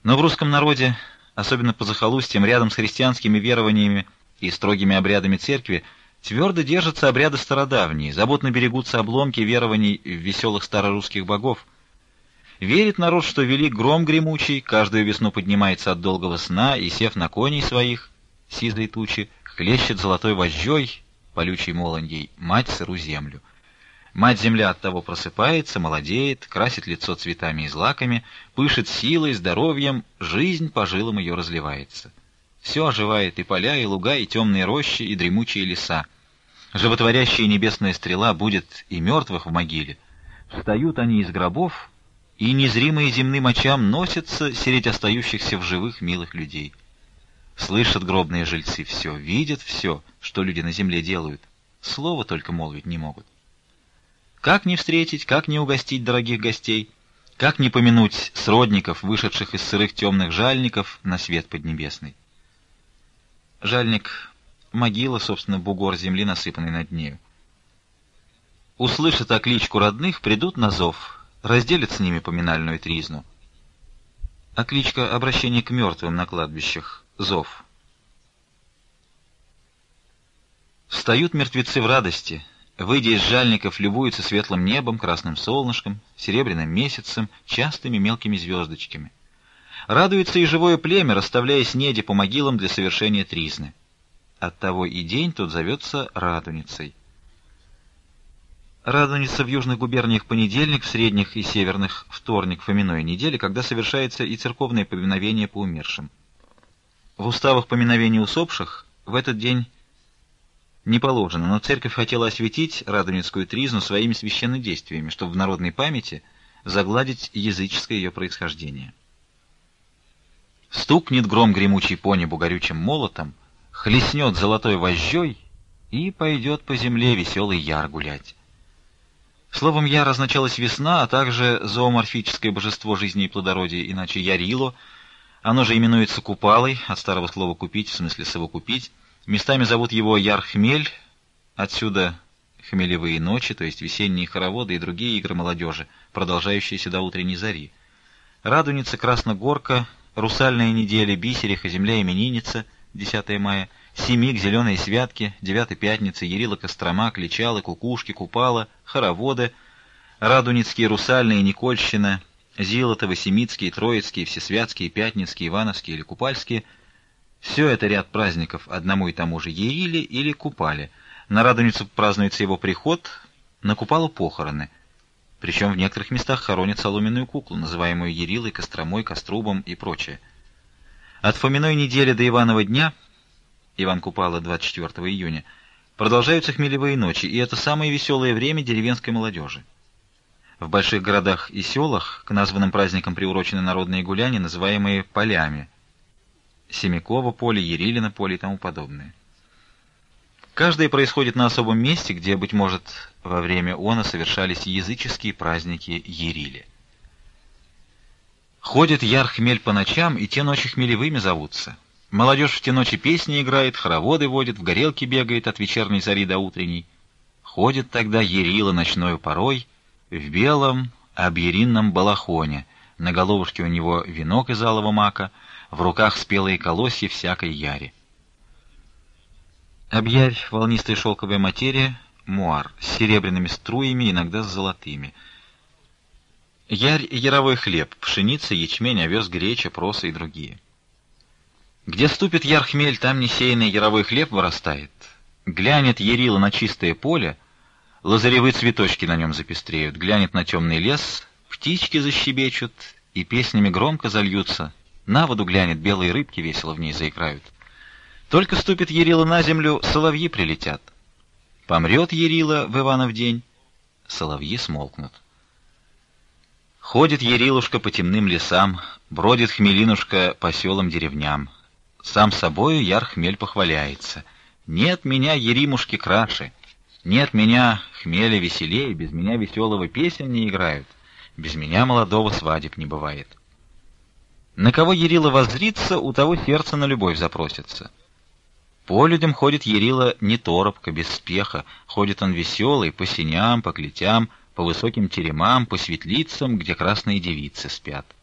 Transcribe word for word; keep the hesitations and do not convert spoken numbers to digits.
Но в русском народе, особенно по захолустьям, рядом с христианскими верованиями и строгими обрядами церкви, твердо держатся обряды стародавние, заботно берегутся обломки верований в веселых старорусских богов. Верит народ, что велик гром гремучий, каждую весну поднимается от долгого сна и, сев на коней своих, сизой тучи, хлещет золотой вожжой, полючей молоньей, мать сыру землю. Мать-земля оттого просыпается, молодеет, красит лицо цветами и злаками, пышет силой, здоровьем, жизнь по жилам ее разливается. Все оживает, и поля, и луга, и темные рощи, и дремучие леса. Животворящая небесная стрела будет и мертвых в могиле. Встают они из гробов, и незримые земным очам носятся средь остающихся в живых милых людей. Слышат гробные жильцы все, видят все, что люди на земле делают, слова только молвить не могут. Как не встретить, как не угостить дорогих гостей, как не помянуть сродников, вышедших из сырых темных жальников на свет поднебесный. Жальник — могила, собственно, бугор земли, насыпанный над нею. Услышат окличку родных, придут на зов, разделят с ними поминальную тризну. Окличка — обращение к мертвым на кладбищах, зов. Встают мертвецы в радости, выйдя из жальников, любуются светлым небом, красным солнышком, серебряным месяцем, частыми мелкими звездочками. Радуется и живое племя, расставляя снеди по могилам для совершения тризны. Оттого и день тут зовется Радуницей. Радуница в южных губерниях понедельник, в средних и северных вторник Фоминой недели, когда совершается и церковное поминовение по умершим. В уставах поминовения усопших в этот день не положено, но церковь хотела осветить Радуницкую тризну своими священнодействиями, чтобы в народной памяти загладить языческое ее происхождение. Стукнет гром гремучий по небу горючим молотом, хлестнет золотой вожжой, и пойдет по земле веселый яр гулять. Словом яр означалась весна, а также зооморфическое божество жизни и плодородия, иначе ярило. Оно же именуется купалой, от старого слова «купить», в смысле «совокупить». Местами зовут его яр-хмель, отсюда хмелевые ночи, то есть весенние хороводы и другие игры молодежи, продолжающиеся до утренней зари. Радуница, Красногорка, Русальная неделя, Бисериха, Земля именинница, десятое мая, Семик, Зеленые святки, девятая пятница, Ярила, Кострома, Кличалы, Кукушки, Купала, хороводы, Радуницкие, Русальные, Никольщина, Зилотовы, Семицкие, Троицкие, Всесвятские, Пятницкие, Ивановские или Купальские. Все это ряд праздников одному и тому же Яриле или Купале. На Радуницу празднуется его приход, на Купалу похороны. Причем в некоторых местах хоронят соломенную куклу, называемую Ярилой, Костромой, Кострубом и прочее. От Фоминой недели до Иванова дня, Иван Купала, двадцать четвёртого июня, продолжаются хмелевые ночи, и это самое веселое время деревенской молодежи. В больших городах и селах к названным праздникам приурочены народные гуляния, называемые полями. Семиково поле, Ярилино поле и тому подобное. Каждое происходит на особом месте, где, быть может, во время оно совершались языческие праздники Ярили. Ходит яр-хмель по ночам, и те ночи хмелевыми зовутся. Молодежь в те ночи песни играет, хороводы водит, в горелке бегает от вечерней зари до утренней. Ходит тогда Ярила ночною порой в белом объяринном балахоне, на головушке у него венок из алого мака, в руках спелые колосья всякой яри. Объярь — волнистая шелковая материя, муар, с серебряными струями, иногда с золотыми. Ярь — яровой хлеб, пшеница, ячмень, овес, греча, проса и другие. Где ступит яр-хмель, там несеянный яровой хлеб вырастает. Глянет Ярила на чистое поле, лазаревые цветочки на нем запестреют, глянет на темный лес, птички защебечут и песнями громко зальются. На воду глянет, белые рыбки весело в ней заиграют. Только ступит Ярила на землю, соловьи прилетят. Помрет Ярила в Иванов день, соловьи смолкнут. Ходит Ярилушка по темным лесам, бродит хмелинушка по селам деревням. Сам собою яр-хмель похваляется. Нет меня, Еримушки, краше, нет меня, хмеля веселее, без меня веселого песен не играют, без меня молодого свадеб не бывает. На кого Ярила воззрится, у того сердце на любовь запросится. По людям ходит Ярила не торопко, без спеха, ходит он веселый, по сеням, по клетям, по высоким теремам, по светлицам, где красные девицы спят.